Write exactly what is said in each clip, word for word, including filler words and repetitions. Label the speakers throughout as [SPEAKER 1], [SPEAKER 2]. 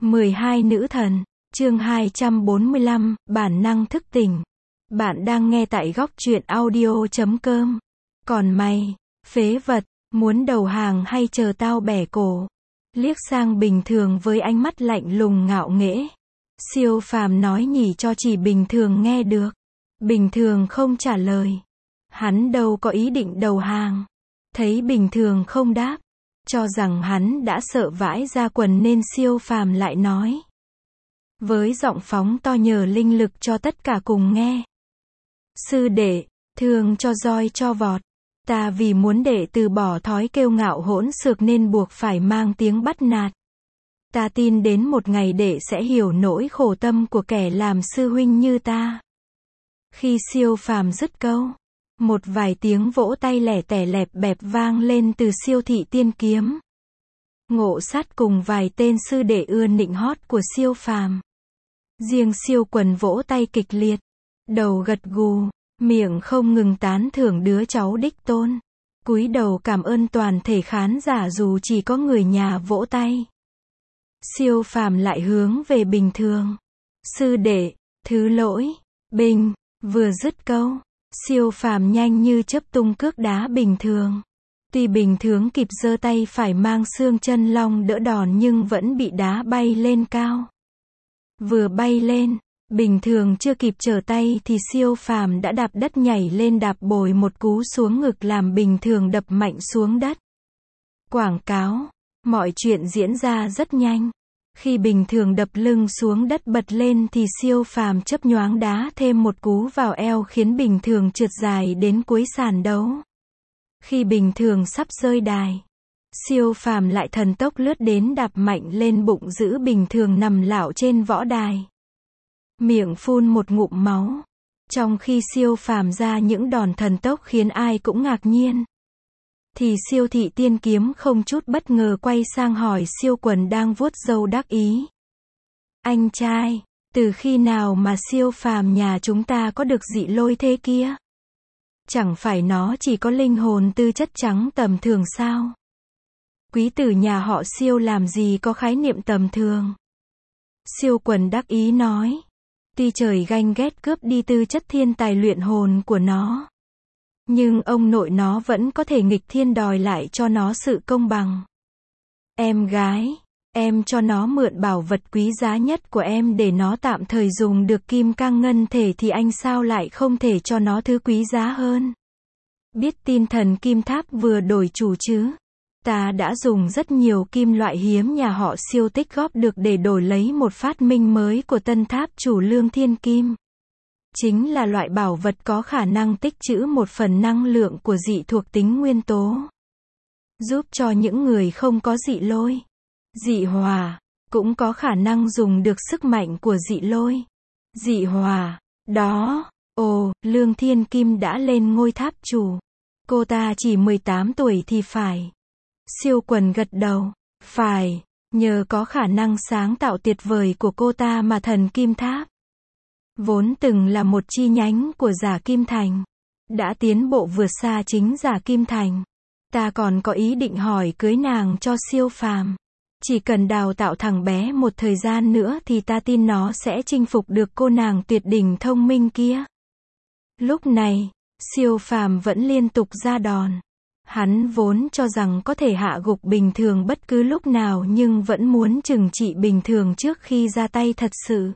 [SPEAKER 1] mười hai nữ thần, chương hai trăm bốn mươi lăm, bản năng thức tỉnh. Bạn đang nghe tại góc truyện audio chấm com. Còn mày, phế vật, muốn đầu hàng hay chờ tao bẻ cổ? Liếc sang Bình Thường với ánh mắt lạnh lùng ngạo nghễ. Siêu phàm nói nhỉ cho chỉ Bình Thường nghe được. Bình Thường không trả lời. Hắn đâu có ý định đầu hàng. Thấy Bình Thường không đáp, cho rằng hắn đã sợ vãi ra quần nên siêu phàm lại nói. Với giọng phóng to nhờ linh lực cho tất cả cùng nghe. Sư đệ, thường cho roi cho vọt. Ta vì muốn đệ từ bỏ thói kiêu ngạo hỗn xược nên buộc phải mang tiếng bắt nạt. Ta tin đến một ngày đệ sẽ hiểu nỗi khổ tâm của kẻ làm sư huynh như ta. Khi siêu phàm dứt câu, một vài tiếng vỗ tay lẻ tẻ lẹp bẹp vang lên từ Siêu Thị Tiên Kiếm. Ngộ Sát cùng vài tên sư đệ ưa nịnh hót của siêu phàm. Riêng Siêu Quần vỗ tay kịch liệt, đầu gật gù, miệng không ngừng tán thưởng đứa cháu đích tôn. Cúi đầu cảm ơn toàn thể khán giả dù chỉ có người nhà vỗ tay. Siêu phàm lại hướng về Bình Thường. Sư đệ, thứ lỗi. Bình, vừa dứt câu, siêu phàm nhanh như chớp tung cước đá Bình Thường. Tuy Bình Thường kịp giơ tay phải mang xương chân long đỡ đòn nhưng vẫn bị đá bay lên cao. Vừa bay lên, Bình Thường chưa kịp trở tay thì siêu phàm đã đạp đất nhảy lên đạp bồi một cú xuống ngực làm Bình Thường đập mạnh xuống đất. Quảng cáo, mọi chuyện diễn ra rất nhanh. Khi Bình Thường đập lưng xuống đất bật lên thì siêu phàm chớp nhoáng đá thêm một cú vào eo khiến Bình Thường trượt dài đến cuối sàn đấu. Khi Bình Thường sắp rơi đài, siêu phàm lại thần tốc lướt đến đạp mạnh lên bụng giữ Bình Thường nằm lảo trên võ đài. Miệng phun một ngụm máu. Trong khi siêu phàm ra những đòn thần tốc khiến ai cũng ngạc nhiên, thì Siêu Thị Tiên Kiếm không chút bất ngờ quay sang hỏi Siêu Quần đang vuốt râu đắc ý. Anh trai, từ khi nào mà siêu phàm nhà chúng ta có được dị lôi thế kia? Chẳng phải nó chỉ có linh hồn tư chất trắng tầm thường sao? Quý tử nhà họ Siêu làm gì có khái niệm tầm thường? Siêu Quần đắc ý nói. Tuy trời ganh ghét cướp đi tư chất thiên tài luyện hồn của nó, nhưng ông nội nó vẫn có thể nghịch thiên đòi lại cho nó sự công bằng. Em gái, em cho nó mượn bảo vật quý giá nhất của em để nó tạm thời dùng được kim cang ngân thể thì anh sao lại không thể cho nó thứ quý giá hơn? Biết tin thần kim tháp vừa đổi chủ chứ? Ta đã dùng rất nhiều kim loại hiếm nhà họ Siêu tích góp được để đổi lấy một phát minh mới của tân tháp chủ Lương Thiên Kim. Chính là loại bảo vật có khả năng tích trữ một phần năng lượng của dị thuộc tính nguyên tố. Giúp cho những người không có dị lôi, dị hỏa, cũng có khả năng dùng được sức mạnh của dị lôi, dị hỏa. Đó, ồ, Lương Thiên Kim đã lên ngôi tháp chủ. Cô ta chỉ mười tám tuổi thì phải. Siêu Quần gật đầu. Phải, nhờ có khả năng sáng tạo tuyệt vời của cô ta mà thần kim tháp, vốn từng là một chi nhánh của Giả Kim Thành, đã tiến bộ vượt xa chính Giả Kim Thành. Ta còn có ý định hỏi cưới nàng cho siêu phàm. Chỉ cần đào tạo thằng bé một thời gian nữa thì ta tin nó sẽ chinh phục được cô nàng tuyệt đỉnh thông minh kia. Lúc này, siêu phàm vẫn liên tục ra đòn. Hắn vốn cho rằng có thể hạ gục Bình Thường bất cứ lúc nào nhưng vẫn muốn trừng trị Bình Thường trước khi ra tay thật sự.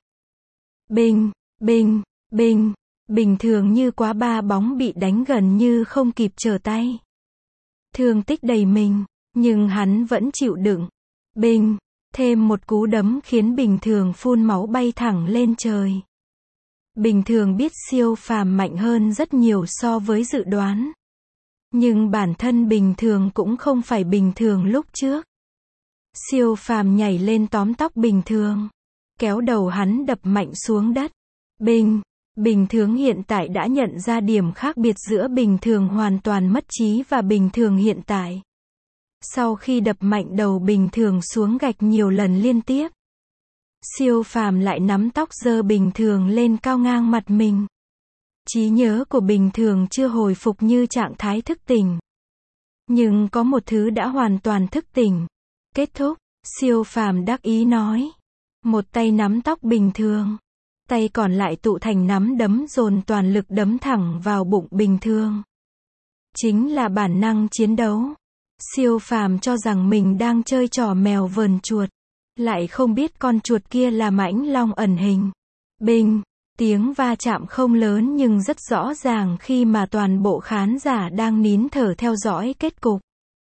[SPEAKER 1] Bình, bình, bình, Bình Thường như quá ba bóng bị đánh gần như không kịp trở tay. Thương tích đầy mình, nhưng hắn vẫn chịu đựng. Bình, thêm một cú đấm khiến Bình Thường phun máu bay thẳng lên trời. Bình Thường biết siêu phàm mạnh hơn rất nhiều so với dự đoán. Nhưng bản thân Bình Thường cũng không phải Bình Thường lúc trước. Siêu phàm nhảy lên tóm tóc Bình Thường, kéo đầu hắn đập mạnh xuống đất. Bình, Bình Thường hiện tại đã nhận ra điểm khác biệt giữa Bình Thường hoàn toàn mất trí và Bình Thường hiện tại. Sau khi đập mạnh đầu Bình Thường xuống gạch nhiều lần liên tiếp, siêu phàm lại nắm tóc giơ Bình Thường lên cao ngang mặt mình. Trí nhớ của Bình Thường chưa hồi phục như trạng thái thức tỉnh. Nhưng có một thứ đã hoàn toàn thức tỉnh. Kết thúc, siêu phàm đắc ý nói. Một tay nắm tóc Bình Thường, tay còn lại tụ thành nắm đấm dồn toàn lực đấm thẳng vào bụng Bình Thường. Chính là bản năng chiến đấu. Siêu phàm cho rằng mình đang chơi trò mèo vờn chuột, lại không biết con chuột kia là mãnh long ẩn hình. Bình, tiếng va chạm không lớn nhưng rất rõ ràng khi mà toàn bộ khán giả đang nín thở theo dõi kết cục.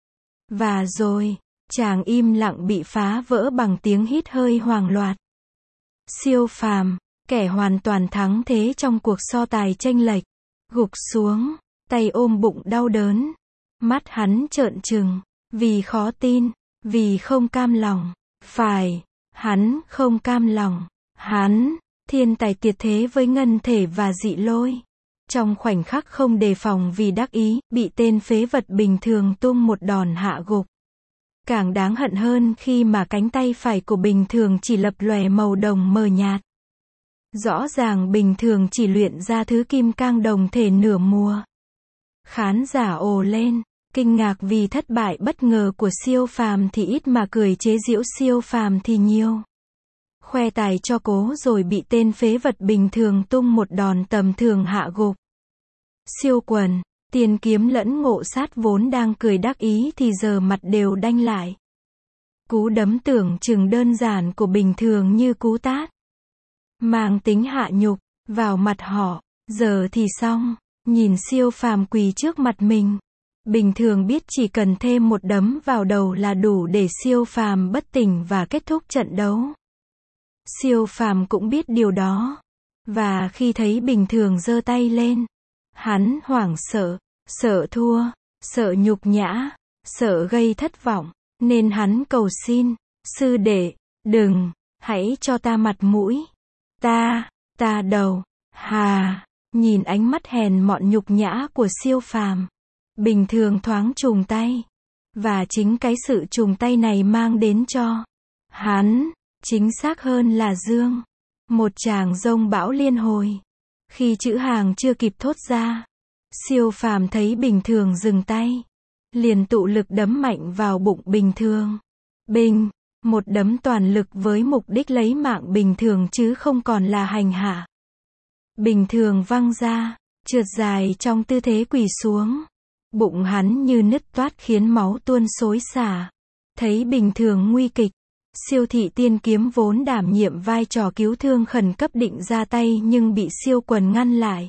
[SPEAKER 1] Và rồi, chàng im lặng bị phá vỡ bằng tiếng hít hơi hoảng loạn. Siêu phàm, kẻ hoàn toàn thắng thế trong cuộc so tài chênh lệch, gục xuống, tay ôm bụng đau đớn. Mắt hắn trợn trừng, vì khó tin, vì không cam lòng. Phải, hắn không cam lòng. Hắn, thiên tài tuyệt thế với ngân thể và dị lôi. Trong khoảnh khắc không đề phòng vì đắc ý, bị tên phế vật Bình Thường tung một đòn hạ gục. Càng đáng hận hơn khi mà cánh tay phải của Bình Thường chỉ lập lòe màu đồng mờ nhạt. Rõ ràng Bình Thường chỉ luyện ra thứ kim cang đồng thể nửa mùa. Khán giả ồ lên, kinh ngạc vì thất bại bất ngờ của siêu phàm thì ít mà cười chế giễu siêu phàm thì nhiều. Khoe tài cho cố rồi bị tên phế vật Bình Thường tung một đòn tầm thường hạ gục. Siêu quần, Tiền Kiếm lẫn Ngộ Sát vốn đang cười đắc ý thì giờ mặt đều đanh lại. Cú đấm tưởng chừng đơn giản của Bình Thường như cú tát, mang tính hạ nhục, vào mặt họ. Giờ thì xong, nhìn siêu phàm quỳ trước mặt mình. Bình Thường biết chỉ cần thêm một đấm vào đầu là đủ để siêu phàm bất tỉnh và kết thúc trận đấu. Siêu phàm cũng biết điều đó. Và khi thấy Bình Thường giơ tay lên, hắn hoảng sợ, sợ thua, sợ nhục nhã, sợ gây thất vọng, nên hắn cầu xin, sư đệ, đừng, hãy cho ta mặt mũi. Ta, ta đầu, hà, nhìn ánh mắt hèn mọn nhục nhã của siêu phàm. Bình Thường thoáng trùng tay. Và chính cái sự trùng tay này mang đến cho hắn, chính xác hơn là dương, một tràng giông bão liên hồi. Khi chữ hàng chưa kịp thốt ra, siêu phàm thấy Bình Thường dừng tay, liền tụ lực đấm mạnh vào bụng Bình Thường. Bình, một đấm toàn lực với mục đích lấy mạng Bình Thường chứ không còn là hành hạ. Bình Thường văng ra, trượt dài trong tư thế quỳ xuống. Bụng hắn như nứt toát khiến máu tuôn xối xả. Thấy Bình Thường nguy kịch, Siêu thị Tiên Kiếm vốn đảm nhiệm vai trò cứu thương khẩn cấp định ra tay nhưng bị siêu quần ngăn lại.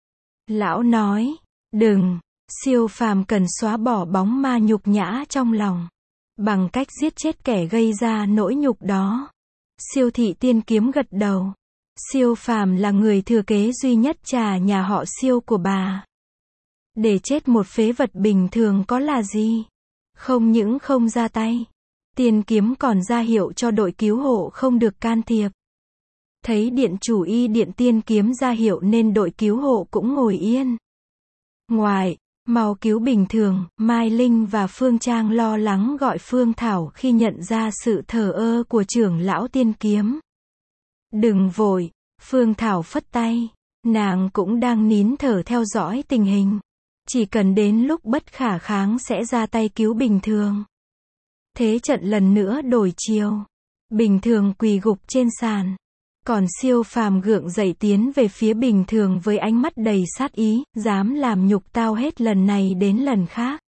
[SPEAKER 1] Lão nói, đừng, siêu phàm cần xóa bỏ bóng ma nhục nhã trong lòng, bằng cách giết chết kẻ gây ra nỗi nhục đó. Siêu thị Tiên Kiếm gật đầu. Siêu phàm là người thừa kế duy nhất trà nhà họ Siêu của bà. Để chết một phế vật bình thường có là gì? Không những không ra tay, Tiên Kiếm còn ra hiệu cho đội cứu hộ không được can thiệp. Thấy điện chủ y điện Tiên Kiếm ra hiệu nên đội cứu hộ cũng ngồi yên. Ngoài, mau cứu Bình Thường, Mai Linh và Phương Trang lo lắng gọi Phương Thảo khi nhận ra sự thờ ơ của trưởng lão Tiên Kiếm. Đừng vội, Phương Thảo phất tay. Nàng cũng đang nín thở theo dõi tình hình. Chỉ cần đến lúc bất khả kháng sẽ ra tay cứu Bình Thường. Thế trận lần nữa đổi chiều. Bình Thường quỳ gục trên sàn. Còn siêu phàm gượng dậy tiến về phía Bình Thường với ánh mắt đầy sát ý, dám làm nhục tao hết lần này đến lần khác.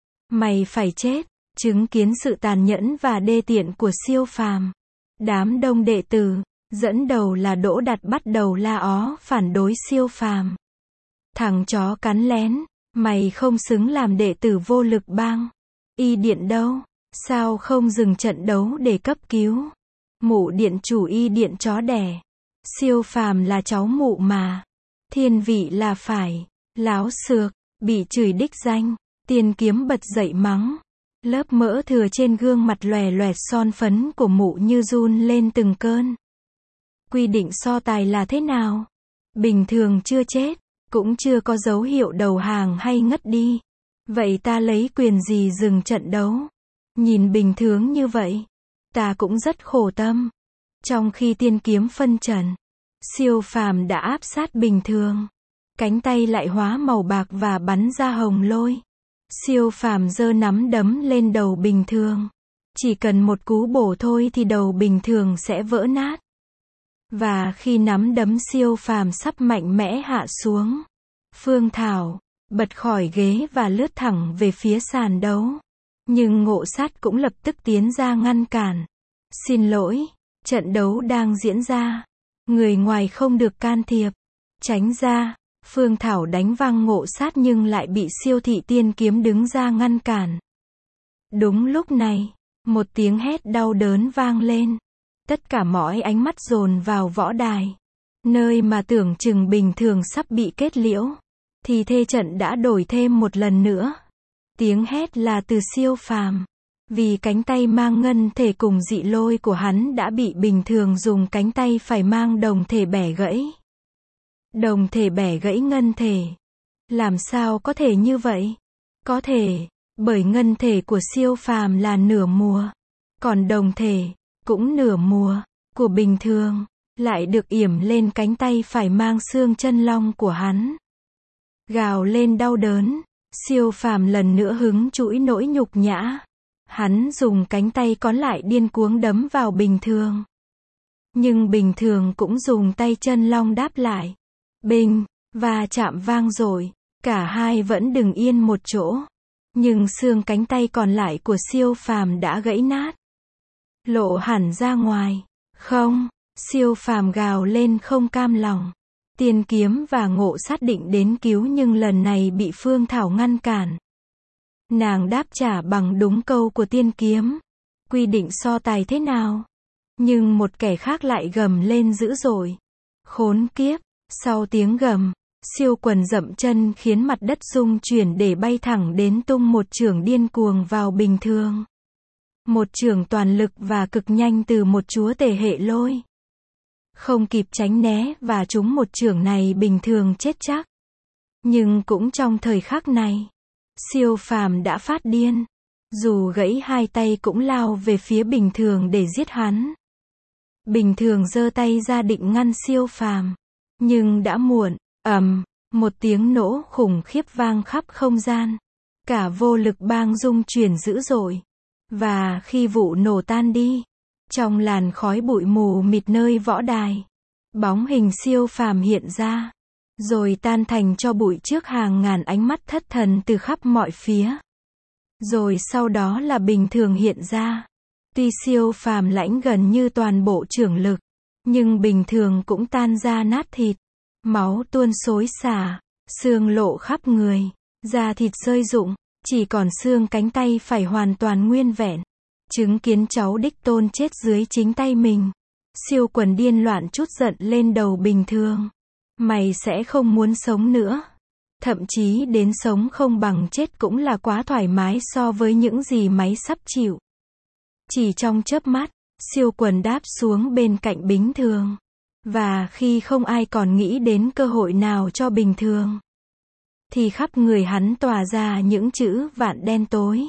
[SPEAKER 1] Mày phải chết. Chứng kiến sự tàn nhẫn và đê tiện của siêu phàm, đám đông đệ tử, dẫn đầu là Đỗ Đạt bắt đầu la ó phản đối siêu phàm. Thằng chó cắn lén, mày không xứng làm đệ tử vô lực bang. Y điện đâu? Sao không dừng trận đấu để cấp cứu? Mụ điện chủ y điện chó đẻ. Siêu phàm là cháu mụ mà. Thiên vị là phải. Láo xược, bị chửi đích danh. Tiên Kiếm bật dậy mắng. Lớp mỡ thừa trên gương mặt lòe loẹt son phấn của mụ như run lên từng cơn. Quy định so tài là thế nào? Bình Thường chưa chết, cũng chưa có dấu hiệu đầu hàng hay ngất đi. Vậy ta lấy quyền gì dừng trận đấu? Nhìn Bình Thường như vậy, ta cũng rất khổ tâm. Trong khi Tiên Kiếm phân trần, siêu phàm đã áp sát Bình Thường. Cánh tay lại hóa màu bạc và bắn ra hồng lôi. Siêu phàm giơ nắm đấm lên đầu Bình Thường. Chỉ cần một cú bổ thôi thì đầu Bình Thường sẽ vỡ nát. Và khi nắm đấm siêu phàm sắp mạnh mẽ hạ xuống, Phương Thảo bật khỏi ghế và lướt thẳng về phía sàn đấu. Nhưng Ngộ Sát cũng lập tức tiến ra ngăn cản. Xin lỗi, trận đấu đang diễn ra. Người ngoài không được can thiệp. Tránh ra. Phương Thảo đánh văng Ngộ Sát nhưng lại bị Siêu Thị Tiên Kiếm đứng ra ngăn cản. Đúng lúc này, một tiếng hét đau đớn vang lên. Tất cả mọi ánh mắt dồn vào võ đài. Nơi mà tưởng chừng bình thường sắp bị kết liễu. Thì thê trận đã đổi thêm một lần nữa. Tiếng hét là từ Siêu Phàm. Vì cánh tay mang ngân thể cùng dị lôi của hắn đã bị bình thường dùng cánh tay phải mang đồng thể bẻ gãy. Đồng thể bẻ gãy ngân thể. Làm sao có thể như vậy? Có thể, bởi ngân thể của Siêu Phàm là nửa mùa. Còn đồng thể, cũng nửa mùa, của bình thường, lại được yểm lên cánh tay phải mang xương chân long của hắn. Gào lên đau đớn, Siêu Phàm lần nữa hứng chũi nỗi nhục nhã. Hắn dùng cánh tay còn lại điên cuồng đấm vào bình thường. Nhưng bình thường cũng dùng tay chân long đáp lại. Bình, và chạm vang rồi, cả hai vẫn đứng yên một chỗ. Nhưng xương cánh tay còn lại của Siêu Phàm đã gãy nát. Lộ hẳn ra ngoài. Không, Siêu Phàm gào lên không cam lòng. Tiên Kiếm và Ngộ Sát định đến cứu nhưng lần này bị Phương Thảo ngăn cản. Nàng đáp trả bằng đúng câu của Tiên Kiếm. Quy định so tài thế nào? Nhưng một kẻ khác lại gầm lên dữ dội. Khốn kiếp! Sau tiếng gầm, Siêu Quần dậm chân khiến mặt đất rung chuyển để bay thẳng đến tung một chưởng điên cuồng vào bình thường. Một chưởng toàn lực và cực nhanh từ một chúa tể hệ lôi. Không kịp tránh né và trúng một chưởng này bình thường chết chắc. Nhưng cũng trong thời khắc này, Siêu Phàm đã phát điên. Dù gãy hai tay cũng lao về phía bình thường để giết hắn. Bình thường giơ tay ra định ngăn Siêu Phàm. Nhưng đã muộn. Ầm, một tiếng nổ khủng khiếp vang khắp không gian. Cả vô lực bang rung chuyển dữ dội. Và khi vụ nổ tan đi, trong làn khói bụi mù mịt nơi võ đài, bóng hình Siêu Phàm hiện ra, rồi tan thành tro bụi trước hàng ngàn ánh mắt thất thần từ khắp mọi phía. Rồi sau đó là bình thường hiện ra. Tuy Siêu Phàm lãnh gần như toàn bộ chưởng lực, nhưng bình thường cũng tan ra nát thịt, máu tuôn xối xả, xương lộ khắp người, da thịt rơi rụng, chỉ còn xương cánh tay phải hoàn toàn nguyên vẹn. Chứng kiến cháu đích tôn chết dưới chính tay mình, Siêu Quần điên loạn trút giận lên đầu bình thường. Mày sẽ không muốn sống nữa. Thậm chí đến sống không bằng chết cũng là quá thoải mái so với những gì máy sắp chịu. Chỉ trong chớp mắt, Siêu Quần đáp xuống bên cạnh bình thường. Và khi không ai còn nghĩ đến cơ hội nào cho bình thường, thì khắp người hắn tỏa ra những chữ vạn đen tối.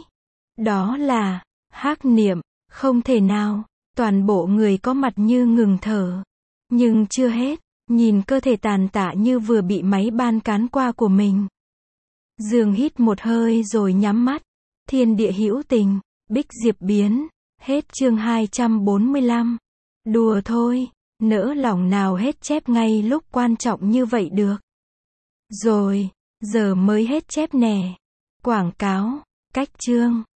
[SPEAKER 1] Đó là hắc niệm, không thể nào. Toàn bộ người có mặt như ngừng thở. Nhưng chưa hết, nhìn cơ thể tàn tạ như vừa bị máy ban cán qua của mình. Dương hít một hơi rồi nhắm mắt. Thiên địa hữu tình, Bích Diệp biến. Hết chương hai trăm bốn mươi lăm. Đùa thôi, nỡ lòng nào hết chép ngay lúc quan trọng như vậy được. Rồi, giờ mới hết chép nè. Quảng cáo, cách chương.